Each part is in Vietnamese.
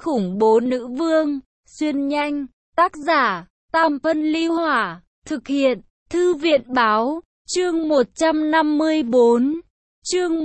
khủng bố nữ vương, xuyên nhanh, tác giả, Tam Phân Ly Hỏa, thực hiện, Thư viện báo, chương 154, chương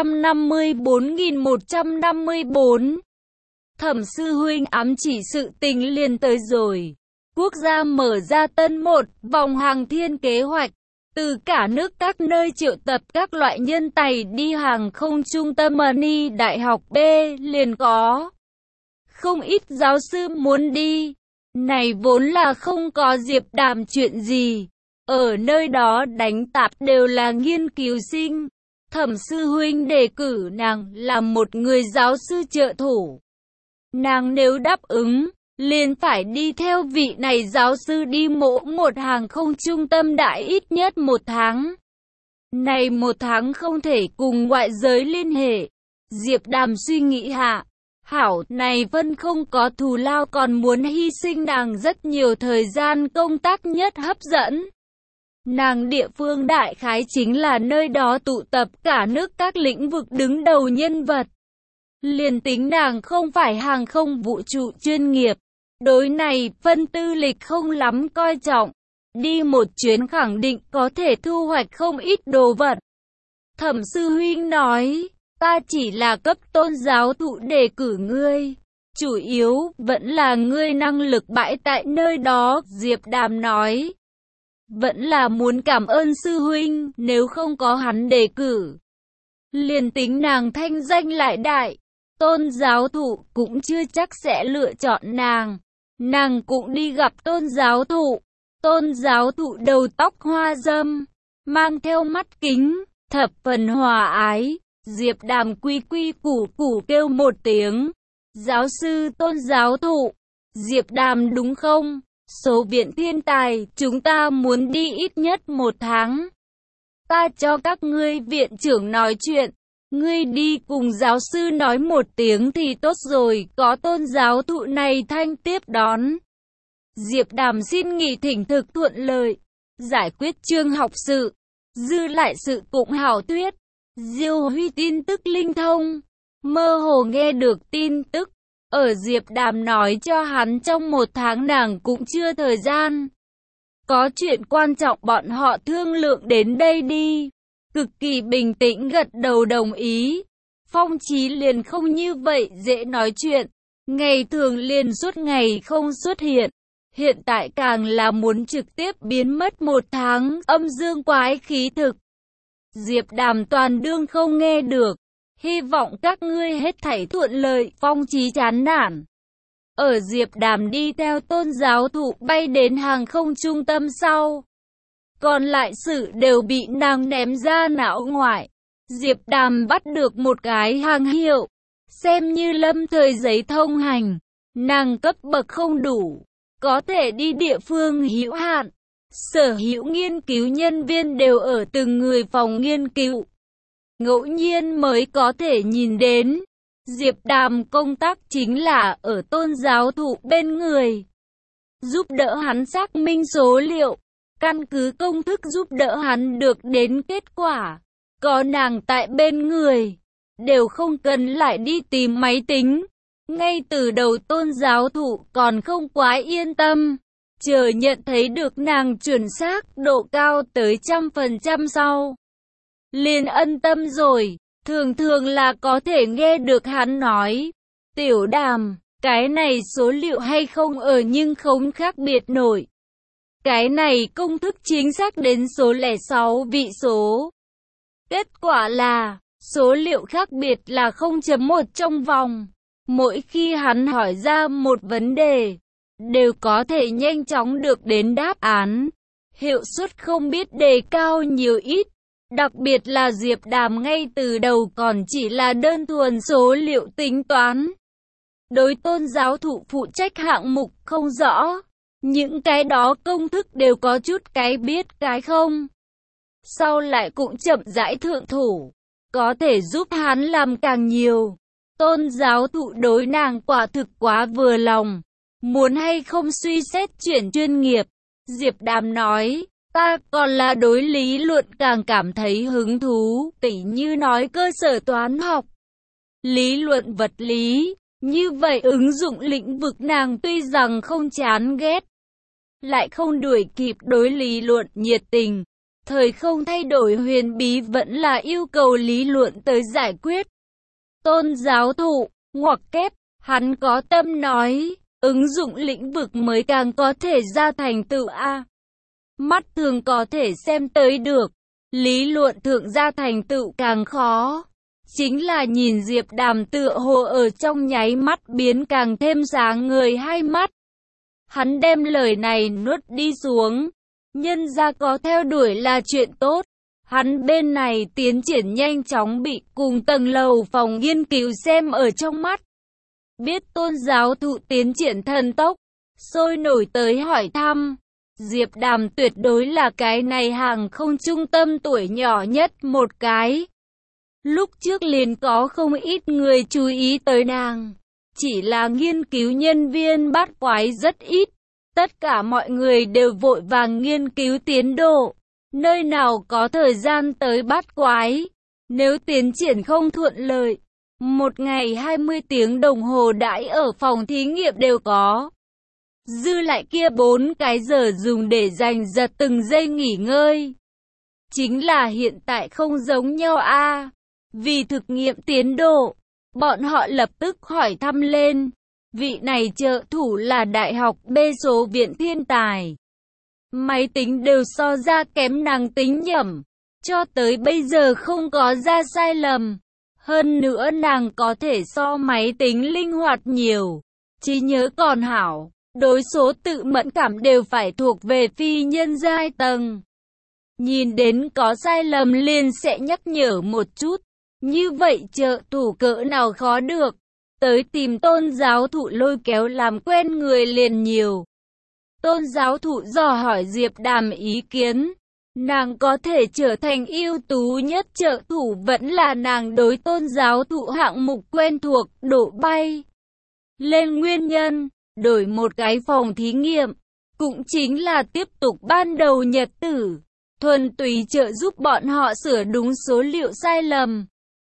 154.154. Thẩm sư huynh ám chỉ sự tình liền tới rồi. Quốc gia mở ra tân một vòng hàng thiên kế hoạch. Từ cả nước các nơi triệu tập các loại nhân tài đi hàng không trung tâm Mani Đại học B liền có. Không ít giáo sư muốn đi. Này vốn là không có Diệp Đàm chuyện gì. Ở nơi đó đánh tạp đều là nghiên cứu sinh. Thẩm sư huynh đề cử nàng làm một người giáo sư trợ thủ. Nàng nếu đáp ứng, liền phải đi theo vị này giáo sư đi mỗ một hàng không trung tâm đại ít nhất 1 tháng. Này 1 tháng không thể cùng ngoại giới liên hệ. Diệp Đàm suy nghĩ hạ. Hảo, này Vân không có thù lao còn muốn hy sinh nàng rất nhiều thời gian công tác nhất hấp dẫn. Nàng địa phương đại khái chính là nơi đó tụ tập cả nước các lĩnh vực đứng đầu nhân vật. Liền tính nàng không phải hàng không vũ trụ chuyên nghiệp. Đối này, Vân tư lịch không lắm coi trọng. Đi một chuyến khẳng định có thể thu hoạch không ít đồ vật. Thẩm sư huynh nói, ta chỉ là cấp tôn giáo thụ đề cử ngươi. Chủ yếu, vẫn là ngươi năng lực bãi tại nơi đó, Diệp Đàm nói. Vẫn là muốn cảm ơn sư huynh, nếu không có hắn đề cử. Liền tính nàng thanh danh lại đại, tôn giáo thụ cũng chưa chắc sẽ lựa chọn nàng. Nàng cũng đi gặp tôn giáo thụ. Tôn giáo thụ đầu tóc hoa râm, mang theo mắt kính, thập phần hòa ái. Diệp Đàm quy quy củ củ kêu một tiếng. Giáo sư tôn giáo thụ. Diệp Đàm đúng không? Số viện thiên tài, chúng ta muốn đi ít nhất 1 tháng. Ta cho các ngươi viện trưởng nói chuyện. Ngươi đi cùng giáo sư nói một tiếng thì tốt rồi, có tôn giáo thụ này thanh tiếp đón. Diệp Đàm xin nghỉ thỉnh thực thuận lợi, giải quyết chương học sự, dư lại sự cũng hảo thuyết. Diêu Huy tin tức linh thông, mơ hồ nghe được tin tức. Ở Diệp Đàm nói cho hắn trong 1 tháng nàng cũng chưa thời gian. Có chuyện quan trọng bọn họ thương lượng đến đây đi. Cực kỳ bình tĩnh gật đầu đồng ý. Phong Chí liền không như vậy dễ nói chuyện. Ngày thường liền suốt ngày không xuất hiện. Hiện tại càng là muốn trực tiếp biến mất 1 tháng, âm dương quái khí thực. Diệp Đàm toàn đương không nghe được. Hy vọng các ngươi hết thảy thuận lợi, Phong Chí chán nản. Ở Diệp Đàm đi theo tôn giáo thụ bay đến hàng không trung tâm sau. Còn lại sự đều bị nàng ném ra não ngoại. Diệp Đàm bắt được một cái hàng hiệu, xem như lâm thời giấy thông hành. Nàng cấp bậc không đủ, có thể đi địa phương hữu hạn. Sở hữu nghiên cứu nhân viên đều ở từng người phòng nghiên cứu. Ngẫu nhiên mới có thể nhìn đến. Diệp Đàm công tác chính là ở tôn giáo thụ bên người, giúp đỡ hắn xác minh số liệu. Căn cứ công thức giúp đỡ hắn được đến kết quả. Có nàng tại bên người, đều không cần lại đi tìm máy tính. Ngay từ đầu tôn giáo thụ còn không quá yên tâm. Chờ nhận thấy được nàng chuẩn xác độ cao tới 100% sau. Liền ân tâm rồi, thường thường là có thể nghe được hắn nói. Tiểu Đàm, cái này số liệu hay không ở nhưng không khác biệt nổi. Cái này công thức chính xác đến số 06 vị số. Kết quả là, số liệu khác biệt là 0.1 trong vòng. Mỗi khi hắn hỏi ra một vấn đề, đều có thể nhanh chóng được đến đáp án. Hiệu suất không biết đề cao nhiều ít. Đặc biệt là Diệp Đàm ngay từ đầu còn chỉ là đơn thuần số liệu tính toán. Đối tôn giáo thụ phụ trách hạng mục không rõ. Những cái đó công thức đều có chút cái biết cái không. Sau lại cũng chậm rãi thượng thủ, có thể giúp hắn làm càng nhiều. Tôn giáo thụ đối nàng quả thực quá vừa lòng. Muốn hay không suy xét chuyển chuyên nghiệp? Diệp Đàm nói, ta còn là đối lý luận càng cảm thấy hứng thú, tỉ như nói cơ sở toán học, lý luận vật lý, Như vậy ứng dụng lĩnh vực nàng tuy rằng không chán ghét, lại không đuổi kịp đối lý luận nhiệt tình. Thời không thay đổi huyền bí vẫn là yêu cầu lý luận tới giải quyết. Tôn giáo thụ, ngoặc kép, hắn có tâm nói, ứng dụng lĩnh vực mới càng có thể ra thành tựu a. Mắt thường có thể xem tới được, lý luận thượng ra thành tựu càng khó. Chính là nhìn Diệp Đàm tựa hồ ở trong nháy mắt biến càng thêm sáng ngời hai mắt. Hắn đem lời này nuốt đi xuống. Nhân ra có theo đuổi là chuyện tốt. Hắn bên này tiến triển nhanh chóng bị cùng tầng lầu phòng nghiên cứu xem ở trong mắt. Biết tôn giáo thụ tiến triển thần tốc, sôi nổi tới hỏi thăm. Diệp Đàm tuyệt đối là cái này hàng không trung tâm tuổi nhỏ nhất một cái. Lúc trước liền có không ít người chú ý tới nàng. Chỉ là nghiên cứu nhân viên bát quái rất ít. Tất cả mọi người đều vội vàng nghiên cứu tiến độ. Nơi nào có thời gian tới bát quái. Nếu tiến triển không thuận lợi, một ngày 20 tiếng đồng hồ đãi ở phòng thí nghiệm đều có. Dư lại kia 4 cái giờ dùng để giành giật từng giây nghỉ ngơi. Chính là hiện tại không giống nhau a. Vì thực nghiệm tiến độ, bọn họ lập tức hỏi thăm lên. Vị này trợ thủ là đại học B số viện thiên tài. Máy tính đều so ra kém nàng tính nhẩm. Cho tới bây giờ không có ra sai lầm. Hơn nữa nàng có thể so máy tính linh hoạt nhiều. Trí nhớ còn hảo. Đối số tự mẫn cảm đều phải thuộc về phi nhân giai tầng. Nhìn đến có sai lầm liền sẽ nhắc nhở một chút. Như vậy trợ thủ cỡ nào khó được. Tới tìm tôn giáo thụ lôi kéo làm quen người liền nhiều. Tôn giáo thụ dò hỏi Diệp Đàm ý kiến. Nàng có thể trở thành ưu tú nhất trợ thủ vẫn là nàng đối tôn giáo thụ hạng mục quen thuộc, độ bay lên nguyên nhân, đổi một cái phòng thí nghiệm, cũng chính là tiếp tục ban đầu nhật tử, thuần túy trợ giúp bọn họ sửa đúng số liệu sai lầm.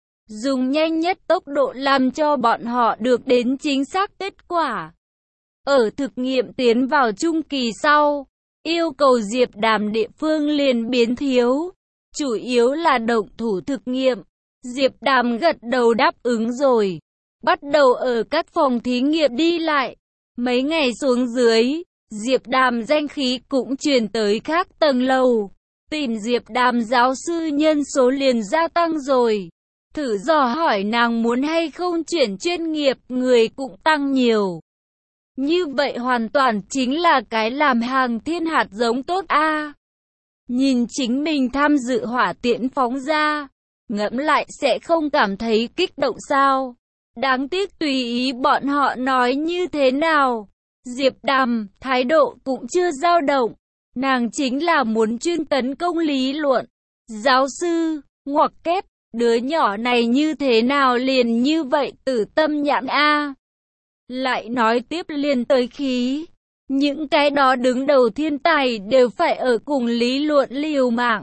Dùng nhanh nhất tốc độ làm cho bọn họ được đến chính xác kết quả. Ở thực nghiệm tiến vào trung kỳ sau, yêu cầu Diệp Đàm địa phương liền biến thiếu, chủ yếu là động thủ thực nghiệm. Diệp Đàm gật đầu đáp ứng rồi, bắt đầu ở các phòng thí nghiệm đi lại. Mấy ngày xuống dưới, Diệp Đàm danh khí cũng truyền tới các tầng lầu. Tìm Diệp Đàm giáo sư nhân số liền gia tăng rồi. Thử dò hỏi nàng muốn hay không chuyển chuyên nghiệp, người cũng tăng nhiều. Như vậy hoàn toàn chính là cái làm hàng thiên hạt giống tốt a. Nhìn chính mình tham dự hỏa tiễn phóng ra, ngẫm lại sẽ không cảm thấy kích động sao? Đáng tiếc tùy ý bọn họ nói như thế nào. Diệp Đàm, thái độ cũng chưa dao động. Nàng chính là muốn chuyên tấn công lý luận. Giáo sư, ngoặc kép, đứa nhỏ này như thế nào liền như vậy tử tâm nhãn a. Lại nói tiếp liền tới khí. Những cái đó đứng đầu thiên tài đều phải ở cùng lý luận liều mạng.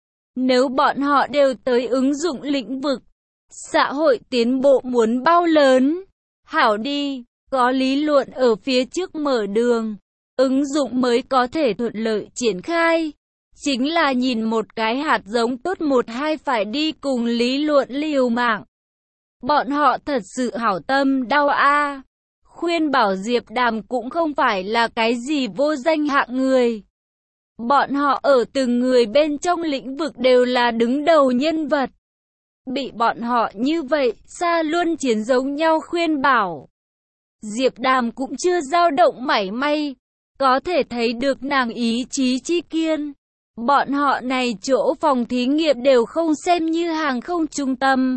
Nếu bọn họ đều tới ứng dụng lĩnh vực, xã hội tiến bộ muốn bao lớn. Hảo đi, có lý luận ở phía trước mở đường, ứng dụng mới có thể thuận lợi triển khai. Chính là nhìn một cái hạt giống tốt một hai phải đi cùng lý luận liều mạng. Bọn họ thật sự hảo tâm đau a. Khuyên bảo Diệp Đàm cũng không phải là cái gì vô danh hạng người. Bọn họ ở từng người bên trong lĩnh vực đều là đứng đầu nhân vật. Bị bọn họ như vậy, xa luôn chiến giống nhau khuyên bảo. Diệp Đàm cũng chưa dao động mảy may, có thể thấy được nàng ý chí chi kiên. Bọn họ này chỗ phòng thí nghiệm đều không xem như hàng không trung tâm.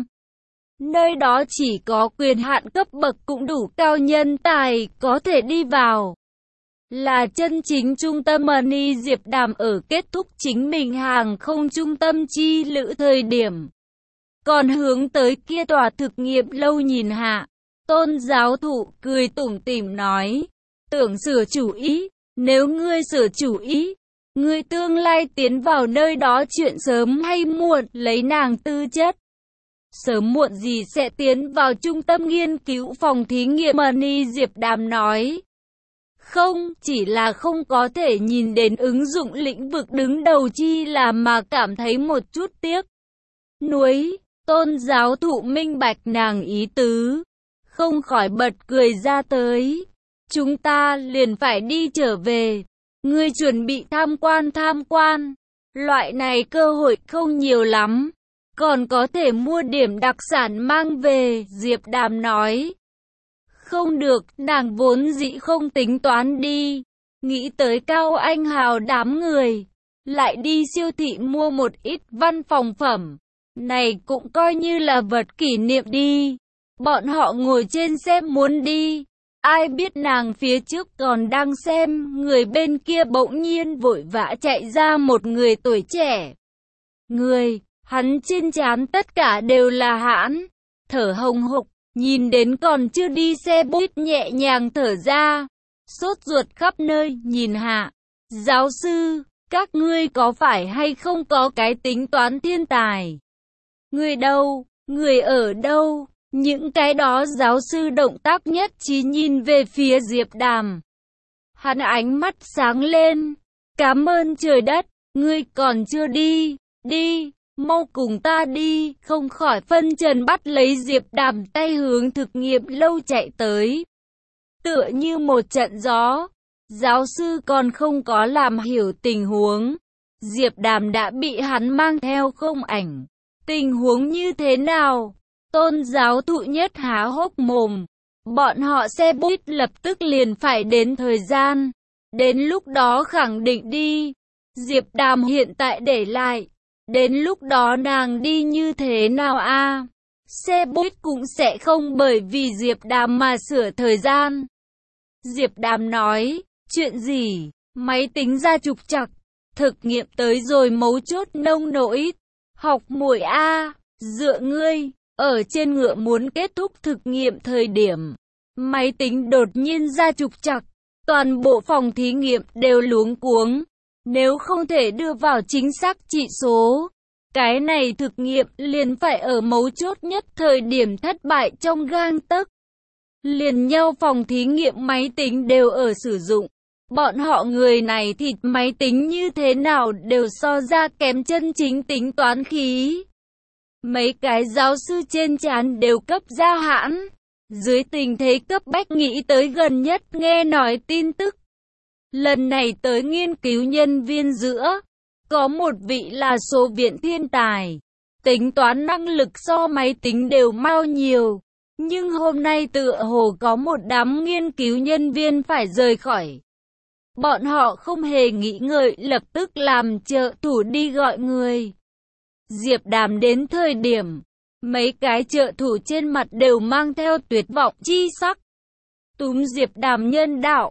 Nơi đó chỉ có quyền hạn cấp bậc cũng đủ cao nhân tài có thể đi vào. Là chân chính trung tâm money. Diệp Đàm ở kết thúc chính mình hàng không trung tâm chi lữ thời điểm. Còn hướng tới kia tòa thực nghiệm lâu nhìn hạ. Tôn giáo thụ cười tủm tỉm nói. Tưởng sửa chủ ý, nếu ngươi sửa chủ ý, ngươi tương lai tiến vào nơi đó chuyện sớm hay muộn lấy nàng tư chất. sớm muộn gì sẽ tiến vào trung tâm nghiên cứu phòng thí nghiệm Money. Diệp Đàm nói. Không, chỉ là không có thể nhìn đến ứng dụng lĩnh vực đứng đầu chi là mà cảm thấy một chút tiếc nuối. Tôn giáo thụ minh bạch nàng ý tứ, không khỏi bật cười ra tới. Chúng ta liền phải đi trở về. Ngươi chuẩn bị tham quan. Loại này cơ hội không nhiều lắm. Còn có thể mua điểm đặc sản mang về, Diệp Đàm nói. Không được, nàng vốn dĩ không tính toán đi. Nghĩ tới Cao Anh Hào đám người, lại đi siêu thị mua một ít văn phòng phẩm. Này cũng coi như là vật kỷ niệm đi. Bọn họ ngồi trên xe muốn đi. Ai biết nàng phía trước còn đang xem, người bên kia bỗng nhiên vội vã chạy ra một người tuổi trẻ. Hắn trên trán tất cả đều là hãn, thở hồng hộc, nhìn đến còn chưa đi xe buýt nhẹ nhàng thở ra, sốt ruột khắp nơi, nhìn Hạ. Giáo sư, các ngươi có phải hay không có cái tính toán thiên tài? Người đâu? Người ở đâu? Những cái đó giáo sư động tác nhất trí nhìn về phía Diệp Đàm. Hắn ánh mắt sáng lên. Cảm ơn trời đất, ngươi còn chưa đi, đi, mau cùng ta đi, không khỏi phân trần bắt lấy Diệp Đàm tay hướng thực nghiệm lâu chạy tới. Tựa như một trận gió, giáo sư còn không có làm hiểu tình huống. Diệp Đàm đã bị hắn mang theo không ảnh. Tình huống như thế nào? Tôn giáo thụ nhất há hốc mồm. Bọn họ xe buýt lập tức liền phải đến thời gian. Đến lúc đó khẳng định đi. Diệp Đàm hiện tại để lại. Đến lúc đó nàng đi như thế nào a? Xe buýt cũng sẽ không bởi vì Diệp Đàm mà sửa thời gian. Diệp Đàm nói, chuyện gì? Máy tính ra trục trặc. Thực nghiệm tới rồi mấu chốt nông nỗi. Học muội a, dựa ngươi. Ở trên ngựa muốn kết thúc thực nghiệm thời điểm, máy tính đột nhiên ra trục trặc, toàn bộ phòng thí nghiệm đều luống cuống, nếu không thể đưa vào chính xác chỉ số, cái này thực nghiệm liền phải ở mấu chốt nhất thời điểm thất bại trong gang tấc. Liền nhau phòng thí nghiệm máy tính đều ở sử dụng, bọn họ người này thịt máy tính như thế nào đều so ra kém chân chính tính toán khí. Mấy cái giáo sư trên trán đều cấp ra hãn. Dưới tình thế cấp bách nghĩ tới gần nhất nghe nói tin tức. Lần này tới nghiên cứu nhân viên giữa, có một vị là số viện thiên tài. Tính toán năng lực so máy tính đều mau nhiều. Nhưng hôm nay tựa hồ có một đám nghiên cứu nhân viên phải rời khỏi. Bọn họ không hề nghĩ ngợi lập tức làm trợ thủ đi gọi người. Diệp Đàm đến thời điểm, mấy cái trợ thủ trên mặt đều mang theo tuyệt vọng chi sắc. Túm Diệp Đàm nhân đạo,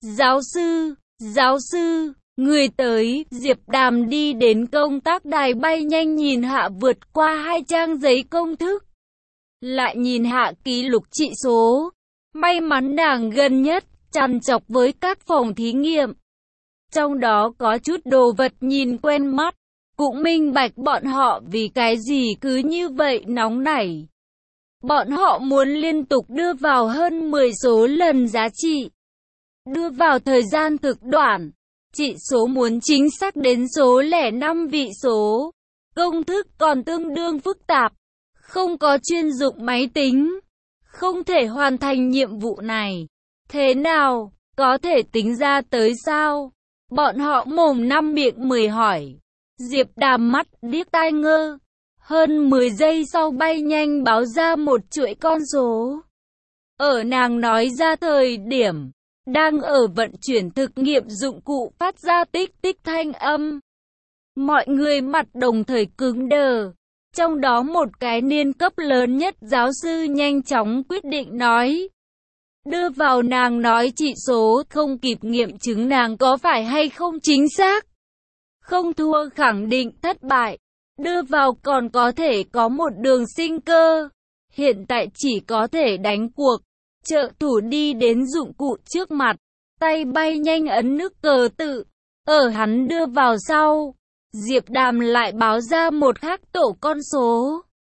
giáo sư, người tới. Diệp Đàm đi đến công tác đài bay nhanh nhìn hạ vượt qua 2 trang giấy công thức. Lại nhìn hạ ký lục trị số. May mắn nàng gần nhất, trằn trọc với các phòng thí nghiệm. Trong đó có chút đồ vật nhìn quen mắt. Cũng minh bạch bọn họ vì cái gì cứ như vậy nóng nảy. Bọn họ muốn liên tục đưa vào hơn 10 số lần giá trị. Đưa vào thời gian thực đoạn. Trị số muốn chính xác đến số lẻ 5 vị số. Công thức còn tương đương phức tạp. Không có chuyên dụng máy tính. Không thể hoàn thành nhiệm vụ này. Thế nào? Có thể tính ra tới sao? Bọn họ mồm năm miệng 10 hỏi. Diệp Đàm mắt điếc tai ngơ. Hơn 10 giây sau bay nhanh báo ra một chuỗi con số. Ở nàng nói ra thời điểm, đang ở vận chuyển thực nghiệm dụng cụ phát ra tích tích thanh âm. Mọi người mặt đồng thời cứng đờ. Trong đó một cái niên cấp lớn nhất giáo sư nhanh chóng quyết định nói. Đưa vào nàng nói trị số không kịp nghiệm chứng nàng có phải hay không chính xác. Không thua khẳng định thất bại. Đưa vào còn có thể có một đường sinh cơ. Hiện tại chỉ có thể đánh cuộc. Trợ thủ đi đến dụng cụ trước mặt. Tay bay nhanh ấn nút cờ tự. Ở hắn đưa vào sau. Diệp Đàm lại báo ra một khác tổ con số.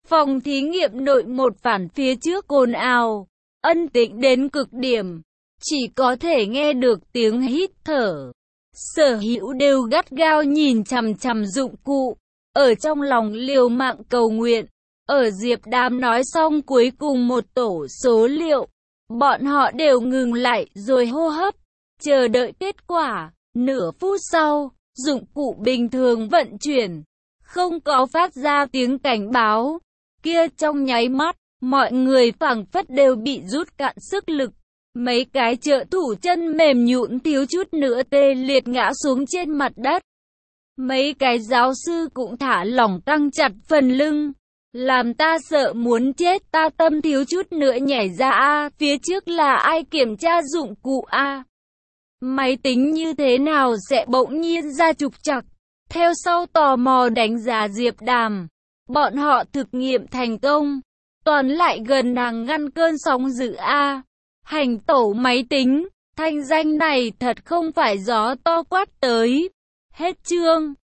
Phòng thí nghiệm nội một phản phía trước ồn ào, ân tĩnh đến cực điểm, chỉ có thể nghe được tiếng hít thở. Sở hữu đều gắt gao nhìn chằm chằm dụng cụ, ở trong lòng liều mạng cầu nguyện. Ở Diệp Đàm nói xong cuối cùng một tổ số liệu, bọn họ đều ngừng lại rồi hô hấp, chờ đợi kết quả. Nửa phút sau, dụng cụ bình thường vận chuyển, không có phát ra tiếng cảnh báo. Kia trong nháy mắt, mọi người phảng phất đều bị rút cạn sức lực. Mấy cái trợ thủ chân mềm nhũn thiếu chút nữa tê liệt ngã xuống trên mặt đất. Mấy cái giáo sư cũng thả lỏng căng chặt phần lưng. Làm ta sợ muốn chết, ta tâm thiếu chút nữa nhảy ra a, phía trước là ai kiểm tra dụng cụ a? Máy tính như thế nào sẽ bỗng nhiên ra trục trặc? Theo sau tò mò đánh giá Diệp Đàm. Bọn họ thực nghiệm thành công, toàn lại gần nàng ngăn cơn sóng dữ a. Hành tẩu máy tính, thanh danh này thật không phải gió to quát tới. Hết chương.